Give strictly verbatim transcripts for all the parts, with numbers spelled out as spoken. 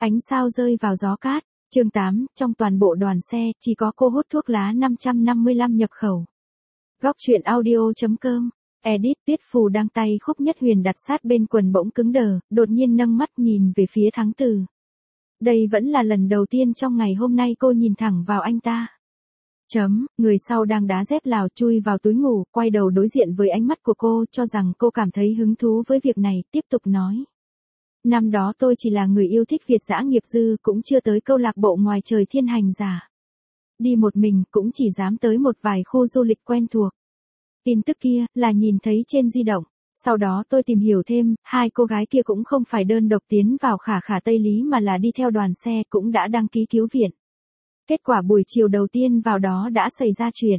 Ánh sao rơi vào gió cát. Chương tám, trong toàn bộ đoàn xe, chỉ có cô hút thuốc lá năm trăm năm mươi lăm nhập khẩu. Góc truyện audio.com. Edit Tuyết Phù đang tay Khúc Nhất Huyền đặt sát bên quần bỗng cứng đờ, đột nhiên nâng mắt nhìn về phía Thắng Từ. Đây vẫn là lần đầu tiên trong ngày hôm nay cô nhìn thẳng vào anh ta. Chấm, người sau đang đá dép Lào chui vào túi ngủ, quay đầu đối diện với ánh mắt của cô, cho rằng cô cảm thấy hứng thú với việc này, tiếp tục nói. Năm đó tôi chỉ là người yêu thích Việt dã nghiệp dư, cũng chưa tới câu lạc bộ ngoài trời thiên hành giả. Đi một mình cũng chỉ dám tới một vài khu du lịch quen thuộc. Tin tức kia là nhìn thấy trên di động. Sau đó tôi tìm hiểu thêm, hai cô gái kia cũng không phải đơn độc tiến vào Khả Khả Tây Lý mà là đi theo đoàn xe, cũng đã đăng ký cứu viện. Kết quả buổi chiều đầu tiên vào đó đã xảy ra chuyện.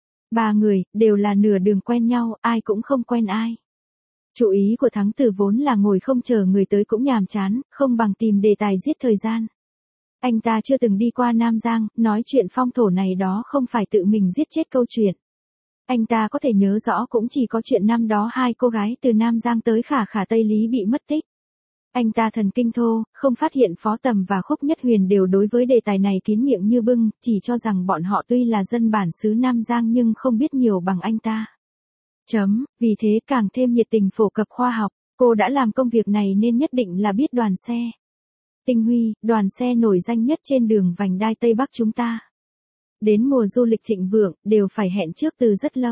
Ba người, đều là nửa đường quen nhau, ai cũng không quen ai. Chủ ý của Thắng Từ vốn là ngồi không chờ người tới cũng nhàm chán, không bằng tìm đề tài giết thời gian. Anh ta chưa từng đi qua Nam Giang, nói chuyện phong thổ này đó không phải tự mình giết chết câu chuyện. Anh ta có thể nhớ rõ cũng chỉ có chuyện năm đó hai cô gái từ Nam Giang tới Khả Khả Tây Lý bị mất tích. Anh ta thần kinh thô, không phát hiện Phó Tầm và Khúc Nhất Huyền đều đối với đề tài này kín miệng như bưng, chỉ cho rằng bọn họ tuy là dân bản xứ Nam Giang nhưng không biết nhiều bằng anh ta. Chấm, vì thế càng thêm nhiệt tình phổ cập khoa học, cô đã làm công việc này nên nhất định là biết đoàn xe. Tinh Huy, đoàn xe nổi danh nhất trên đường vành đai Tây Bắc chúng ta. Đến mùa du lịch thịnh vượng, đều phải hẹn trước từ rất lâu.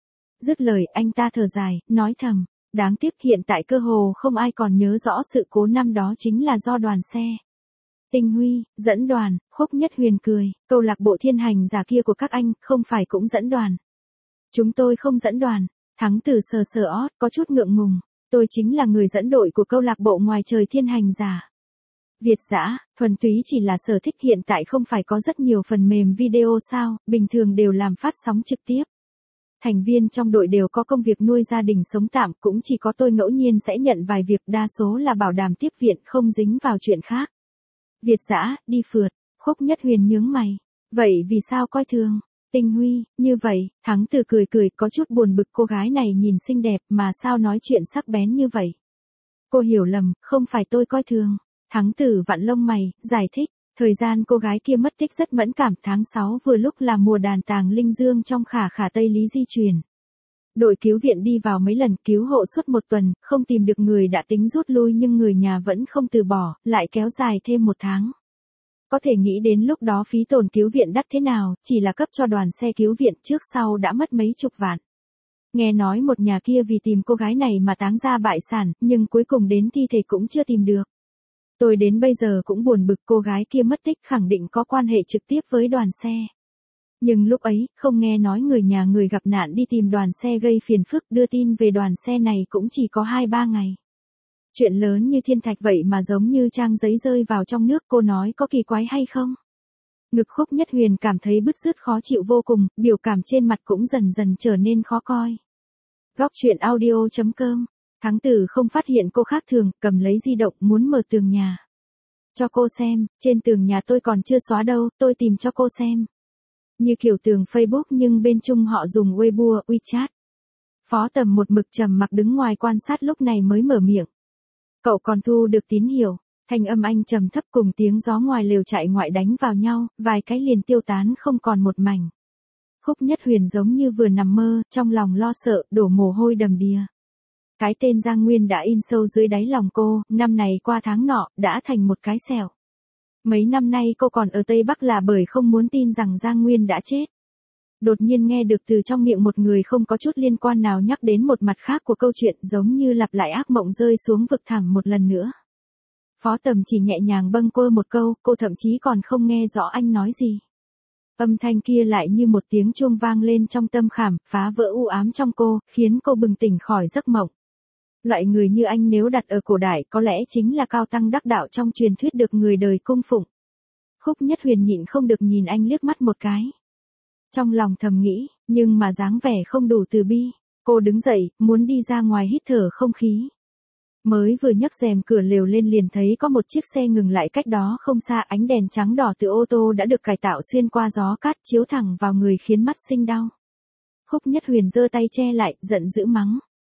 Dứt lời, anh ta thở dài, nói thầm, đáng tiếc hiện tại cơ hồ không ai còn nhớ rõ sự cố năm đó chính là do đoàn xe. Tinh Huy, dẫn đoàn, Khúc Nhất Huyền cười, câu lạc bộ thiên hành giả kia của các anh, không phải cũng dẫn đoàn. Chúng tôi không dẫn đoàn. Thắng Từ sờ sờ ót, có chút ngượng ngùng. Tôi chính là người dẫn đội của câu lạc bộ ngoài trời thiên hành giả. Việt dã, thuần túy chỉ là sở thích, hiện tại không phải có rất nhiều phần mềm video sao, bình thường đều làm phát sóng trực tiếp. Thành viên trong đội đều có công việc nuôi gia đình sống tạm, cũng chỉ có tôi ngẫu nhiên sẽ nhận vài việc, đa số là bảo đảm tiếp viện, không dính vào chuyện khác. Việt dã, đi phượt, Khúc Nhất Huyền nhướng mày. Vậy vì sao coi thường? Tinh Huy, như vậy, Thắng Từ cười cười, có chút buồn bực cô gái này nhìn xinh đẹp mà sao nói chuyện sắc bén như vậy. Cô hiểu lầm, không phải tôi coi thường. Thắng Từ vặn lông mày, giải thích, thời gian cô gái kia mất tích rất mẫn cảm, tháng sáu vừa lúc là mùa đàn tàng linh dương trong Khả Khả Tây Lý di chuyển. Đội cứu viện đi vào mấy lần cứu hộ suốt một tuần, không tìm được người đã tính rút lui nhưng người nhà vẫn không từ bỏ, lại kéo dài thêm một tháng. Có thể nghĩ đến lúc đó phí tổn cứu viện đắt thế nào, chỉ là cấp cho đoàn xe cứu viện trước sau đã mất mấy chục vạn. Nghe nói một nhà kia vì tìm cô gái này mà táng ra bại sản, nhưng cuối cùng đến thi thể cũng chưa tìm được. Tôi đến bây giờ cũng buồn bực, cô gái kia mất tích khẳng định có quan hệ trực tiếp với đoàn xe. Nhưng lúc ấy, không nghe nói người nhà người gặp nạn đi tìm đoàn xe gây phiền phức, đưa tin về đoàn xe này cũng chỉ có hai ba ngày. Chuyện lớn như thiên thạch vậy mà giống như trang giấy rơi vào trong nước, cô nói có kỳ quái hay không? Ngực Khúc Nhất Huyền cảm thấy bứt rứt khó chịu vô cùng, biểu cảm trên mặt cũng dần dần trở nên khó coi. Góc truyện audio.com. Thắng Từ không phát hiện cô khác thường, cầm lấy di động muốn mở tường nhà. Cho cô xem, trên tường nhà tôi còn chưa xóa đâu, tôi tìm cho cô xem. Như kiểu tường Facebook nhưng bên Trung họ dùng Weibo, WeChat. Phó Tầm một mực trầm mặc đứng ngoài quan sát lúc này mới mở miệng. Cậu còn thu được tín hiệu, thanh âm anh trầm thấp cùng tiếng gió ngoài lều trại ngoại đánh vào nhau, vài cái liền tiêu tán không còn một mảnh. Khúc Nhất Huyền giống như vừa nằm mơ, trong lòng lo sợ, đổ mồ hôi đầm đìa. Cái tên Giang Nguyên đã in sâu dưới đáy lòng cô, năm này qua tháng nọ, đã thành một cái sẹo. Mấy năm nay cô còn ở Tây Bắc là bởi không muốn tin rằng Giang Nguyên đã chết. Đột nhiên nghe được từ trong miệng một người không có chút liên quan nào nhắc đến một mặt khác của câu chuyện, giống như lặp lại ác mộng rơi xuống vực thẳm một lần nữa. Phó Tầm chỉ nhẹ nhàng bâng quơ một câu, cô thậm chí còn không nghe rõ anh nói gì. Âm thanh kia lại như một tiếng chuông vang lên trong tâm khảm, phá vỡ u ám trong cô, khiến cô bừng tỉnh khỏi giấc mộng. Loại người như anh nếu đặt ở cổ đại có lẽ chính là cao tăng đắc đạo trong truyền thuyết được người đời cung phụng. Khúc Nhất Huyền nhịn không được nhìn anh liếc mắt một cái. Trong lòng thầm nghĩ, nhưng mà dáng vẻ không đủ từ bi. Cô đứng dậy, muốn đi ra ngoài hít thở không khí. Mới vừa nhấc rèm cửa lều lên liền thấy có một chiếc xe ngừng lại cách đó không xa, ánh đèn trắng đỏ từ ô tô đã được cải tạo xuyên qua gió cát chiếu thẳng vào người khiến mắt sinh đau. Khúc Nhất Huyền giơ tay che lại, giận dữ mắng.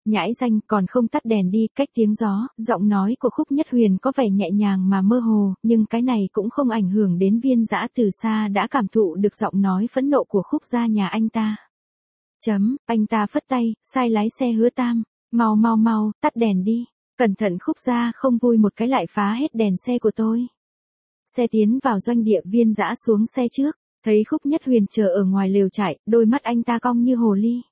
Nhãi danh, còn không tắt đèn đi, cách tiếng gió, giọng nói của Khúc Nhất Huyền có vẻ nhẹ nhàng mà mơ hồ, nhưng cái này cũng không ảnh hưởng đến Viên Dã từ xa đã cảm thụ được giọng nói phẫn nộ của Khúc gia nhà anh ta. Chấm, anh ta phất tay, sai lái xe Hứa Tam, mau mau mau, tắt đèn đi, cẩn thận Khúc gia không vui một cái lại phá hết đèn xe của tôi. Xe tiến vào doanh địa, Viên Dã xuống xe trước, thấy Khúc Nhất Huyền chờ ở ngoài lều trại, đôi mắt anh ta cong như hồ ly.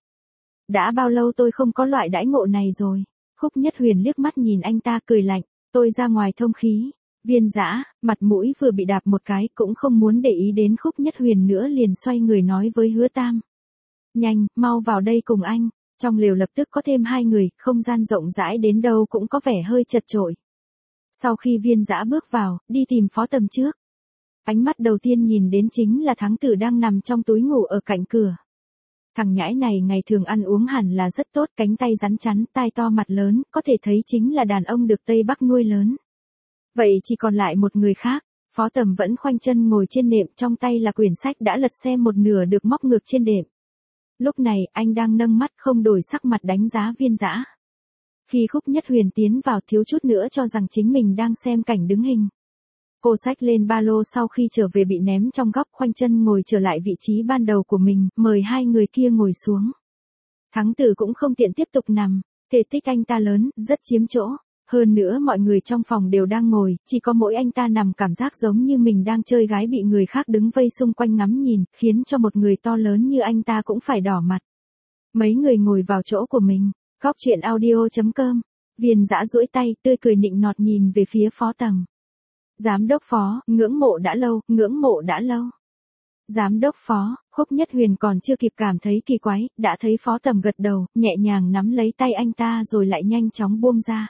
Đã bao lâu tôi không có loại đãi ngộ này rồi? Khúc Nhất Huyền liếc mắt nhìn anh ta cười lạnh, tôi ra ngoài thông khí. Viên Dã, mặt mũi vừa bị đạp một cái cũng không muốn để ý đến Khúc Nhất Huyền nữa liền xoay người nói với Hứa Tam. Nhanh, mau vào đây cùng anh. Trong lều lập tức có thêm hai người, không gian rộng rãi đến đâu cũng có vẻ hơi chật chội. Sau khi Viên Dã bước vào, đi tìm Phó Tầm trước. Ánh mắt đầu tiên nhìn đến chính là Thắng Tử đang nằm trong túi ngủ ở cạnh cửa. Thằng nhãi này ngày thường ăn uống hẳn là rất tốt, cánh tay rắn chắn, tai to mặt lớn, có thể thấy chính là đàn ông được Tây Bắc nuôi lớn. Vậy chỉ còn lại một người khác, Phó Tầm vẫn khoanh chân ngồi trên nệm, trong tay là quyển sách đã lật xem một nửa được móc ngược trên đệm. Lúc này, anh đang nâng mắt không đổi sắc mặt đánh giá Viên Dã. Khi Khúc Nhất Huyền tiến vào thiếu chút nữa cho rằng chính mình đang xem cảnh đứng hình. Cô xách lên ba lô sau khi trở về bị ném trong góc, khoanh chân ngồi trở lại vị trí ban đầu của mình, mời hai người kia ngồi xuống. Thắng Tử cũng không tiện tiếp tục nằm, thể tích anh ta lớn, rất chiếm chỗ. Hơn nữa mọi người trong phòng đều đang ngồi, chỉ có mỗi anh ta nằm cảm giác giống như mình đang chơi gái bị người khác đứng vây xung quanh ngắm nhìn, khiến cho một người to lớn như anh ta cũng phải đỏ mặt. Mấy người ngồi vào chỗ của mình, góc chuyện audio chấm com, Viên Dã duỗi tay, tươi cười nịnh nọt nhìn về phía Phó Tầm. Giám đốc Phó, ngưỡng mộ đã lâu, ngưỡng mộ đã lâu. Giám đốc Phó, Khúc Nhất Huyền còn chưa kịp cảm thấy kỳ quái, đã thấy Phó Tầm gật đầu, nhẹ nhàng nắm lấy tay anh ta rồi lại nhanh chóng buông ra.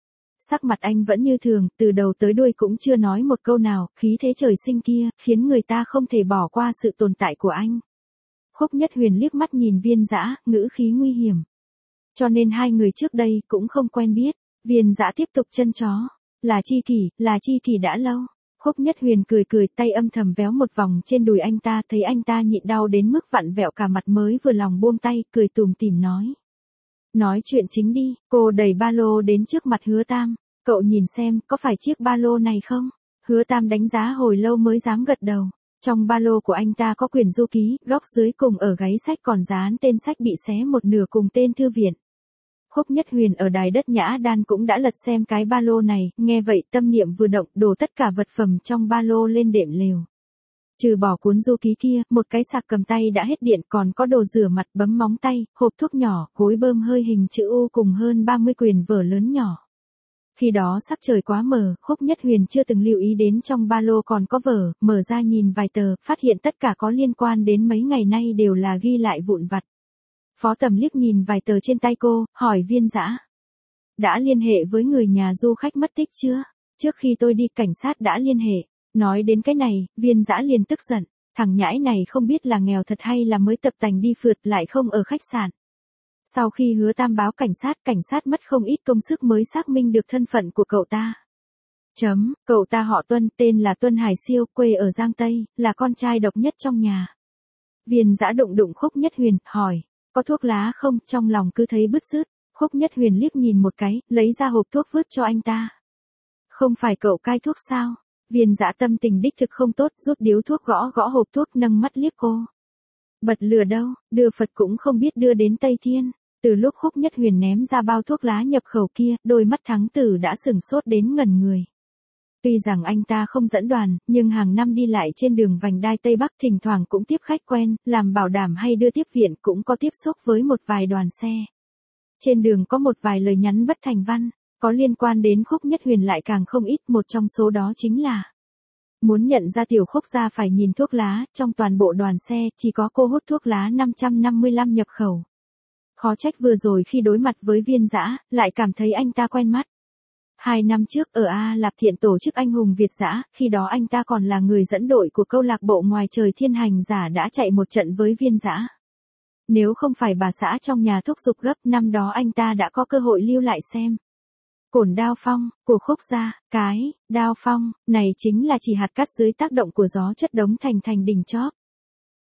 Sắc mặt anh vẫn như thường, từ đầu tới đuôi cũng chưa nói một câu nào, khí thế trời sinh kia, khiến người ta không thể bỏ qua sự tồn tại của anh. Khúc Nhất Huyền liếc mắt nhìn Viên Dã, ngữ khí nguy hiểm. Cho nên hai người trước đây cũng không quen biết. Viên Dã tiếp tục chân chó. Là tri kỷ, là tri kỷ đã lâu. Khúc Nhất Huyền cười cười, tay âm thầm véo một vòng trên đùi anh ta, thấy anh ta nhịn đau đến mức vặn vẹo cả mặt mới vừa lòng buông tay, cười tủm tỉm nói. Nói chuyện chính đi, cô đẩy ba lô đến trước mặt Hứa Tam. Cậu nhìn xem, có phải chiếc ba lô này không? Hứa Tam đánh giá hồi lâu mới dám gật đầu. Trong ba lô của anh ta có quyển du ký, góc dưới cùng ở gáy sách còn dán tên sách bị xé một nửa cùng tên thư viện. Khúc Nhất Huyền ở đài đất Nhã Đan cũng đã lật xem cái ba lô này, nghe vậy tâm niệm vừa động, đổ tất cả vật phẩm trong ba lô lên đệm lều. Trừ bỏ cuốn du ký kia, một cái sạc cầm tay đã hết điện, còn có đồ rửa mặt, bấm móng tay, hộp thuốc nhỏ, gối bơm hơi hình chữ U cùng hơn ba mươi quyển vở lớn nhỏ. Khi đó sắc trời quá mờ, Khúc Nhất Huyền chưa từng lưu ý đến trong ba lô còn có vở, mở ra nhìn vài tờ, phát hiện tất cả có liên quan đến mấy ngày nay đều là ghi lại vụn vặt. Phó Tầm liếc nhìn vài tờ trên tay cô, hỏi Viên Dã. Đã liên hệ với người nhà du khách mất tích chưa? Trước khi tôi đi cảnh sát đã liên hệ. Nói đến cái này, Viên Dã liền tức giận. Thằng nhãi này không biết là nghèo thật hay là mới tập tành đi phượt lại không ở khách sạn. Sau khi Hứa Tam báo cảnh sát, cảnh sát mất không ít công sức mới xác minh được thân phận của cậu ta. Chấm, cậu ta họ Tuân, tên là Tuân Hải Siêu, quê ở Giang Tây, là con trai độc nhất trong nhà. Viên Dã đụng đụng Khúc Nhất Huyền, hỏi. Có thuốc lá không? Trong lòng cứ thấy bứt rứt. Khúc Nhất Huyền liếc nhìn một cái, lấy ra hộp thuốc vứt cho anh ta. Không phải cậu cai thuốc sao? Viên Dã tâm tình đích thực không tốt, rút điếu thuốc gõ gõ hộp thuốc, nâng mắt liếc cô. Bật lửa đâu, đưa Phật cũng không biết đưa đến Tây Thiên. Từ lúc Khúc Nhất Huyền ném ra bao thuốc lá nhập khẩu kia, đôi mắt Thắng Tử đã sửng sốt đến ngẩn người. Tuy rằng anh ta không dẫn đoàn, nhưng hàng năm đi lại trên đường vành đai Tây Bắc thỉnh thoảng cũng tiếp khách quen, làm bảo đảm hay đưa tiếp viện cũng có tiếp xúc với một vài đoàn xe. Trên đường có một vài lời nhắn bất thành văn, có liên quan đến Khúc Nhất Huyền lại càng không ít, một trong số đó chính là muốn nhận ra tiểu Khúc gia phải nhìn thuốc lá, trong toàn bộ đoàn xe chỉ có cô hút thuốc lá năm trăm năm mươi lăm nhập khẩu. Khó trách vừa rồi khi đối mặt với Viên Dã, lại cảm thấy anh ta quen mắt. Hai năm trước ở A Lạp Thiện tổ chức anh hùng Việt Dã, khi đó anh ta còn là người dẫn đội của câu lạc bộ Ngoài Trời Thiên Hành Giả đã chạy một trận với Viên Dã. Nếu không phải bà xã trong nhà thúc giục gấp, năm đó anh ta đã có cơ hội lưu lại xem. Cổn Đao Phong, của Khúc gia, cái, Đao Phong, này chính là chỉ hạt cát dưới tác động của gió chất đống thành thành đỉnh chóp.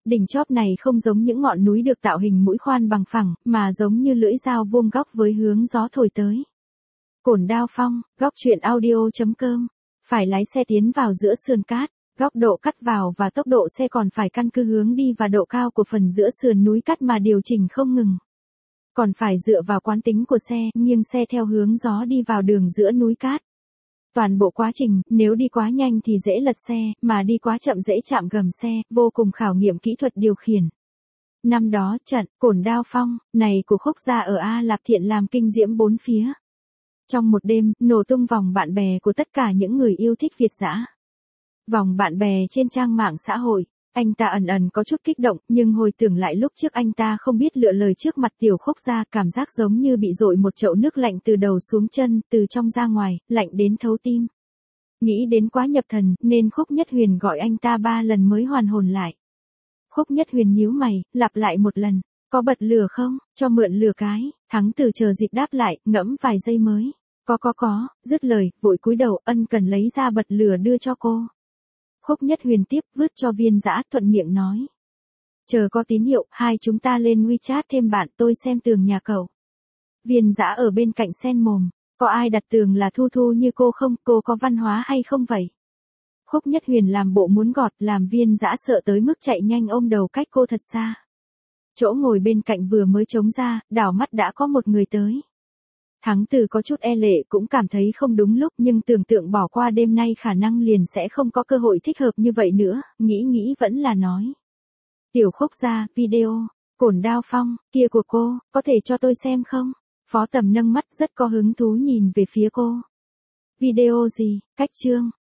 Đỉnh chóp này không giống những ngọn núi được tạo hình mũi khoan bằng phẳng, mà giống như lưỡi dao vuông góc với hướng gió thổi tới. Cổn Đao Phong, góc truyện audio.com. Phải lái xe tiến vào giữa sườn cát, góc độ cắt vào và tốc độ xe còn phải căn cứ hướng đi và độ cao của phần giữa sườn núi cát mà điều chỉnh không ngừng. Còn phải dựa vào quán tính của xe, nghiêng xe theo hướng gió đi vào đường giữa núi cát. Toàn bộ quá trình, nếu đi quá nhanh thì dễ lật xe, mà đi quá chậm dễ chạm gầm xe, vô cùng khảo nghiệm kỹ thuật điều khiển. Năm đó, trận Cổn Đao Phong này của Khúc gia ở A Lạp Thiện làm kinh diễm bốn phía. Trong một đêm, nổ tung vòng bạn bè của tất cả những người yêu thích Việt dã. Vòng bạn bè trên trang mạng xã hội, anh ta ẩn ẩn có chút kích động, nhưng hồi tưởng lại lúc trước anh ta không biết lựa lời trước mặt Tiểu Khúc gia, cảm giác giống như bị dội một chậu nước lạnh từ đầu xuống chân, từ trong ra ngoài, lạnh đến thấu tim. Nghĩ đến quá nhập thần, nên Khúc Nhất Huyền gọi anh ta ba lần mới hoàn hồn lại. Khúc Nhất Huyền nhíu mày, lặp lại một lần, có bật lửa không, cho mượn lửa cái, Thắng Từ chờ dịp đáp lại, ngẫm vài giây mới, có có có, dứt lời, vội cúi đầu, ân cần lấy ra bật lửa đưa cho cô. Khúc Nhất Huyền tiếp vứt cho Viên Dã, thuận miệng nói. Chờ có tín hiệu, hai chúng ta lên WeChat thêm bạn, tôi xem tường nhà cậu. Viên Dã ở bên cạnh sen mồm, có ai đặt tường là Thu Thu như cô không, cô có văn hóa hay không vậy? Khúc Nhất Huyền làm bộ muốn gọt, làm Viên Dã sợ tới mức chạy nhanh ôm đầu cách cô thật xa. Chỗ ngồi bên cạnh vừa mới trống ra, đảo mắt đã có một người tới. Thắng Từ có chút e lệ cũng cảm thấy không đúng lúc, nhưng tưởng tượng bỏ qua đêm nay khả năng liền sẽ không có cơ hội thích hợp như vậy nữa, nghĩ nghĩ vẫn là nói. Tiểu Khúc gia, video, Cổn Đao Phong, kia của cô, có thể cho tôi xem không? Phó Tầm nâng mắt rất có hứng thú nhìn về phía cô. Video gì, cách chương,